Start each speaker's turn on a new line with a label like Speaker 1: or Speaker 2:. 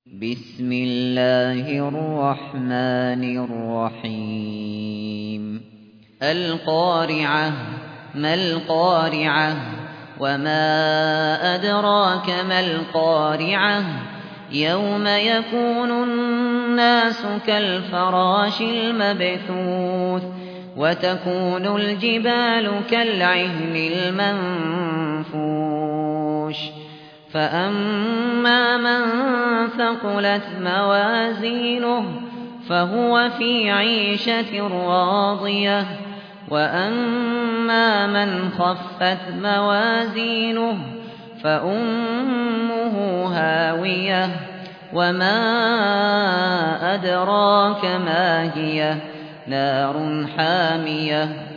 Speaker 1: بسم الله الرحمن الرحيم القارعة ما القارعة وما أدراك ما القارعة يوم يكون الناس كالفراش المبثوث وتكون الجبال كالعهن المنفوش فأما من ثقلت موازينه فهو في عيشة راضية وأما من خفت موازينه فأمه هاوية وما أدراك ما هي نار حامية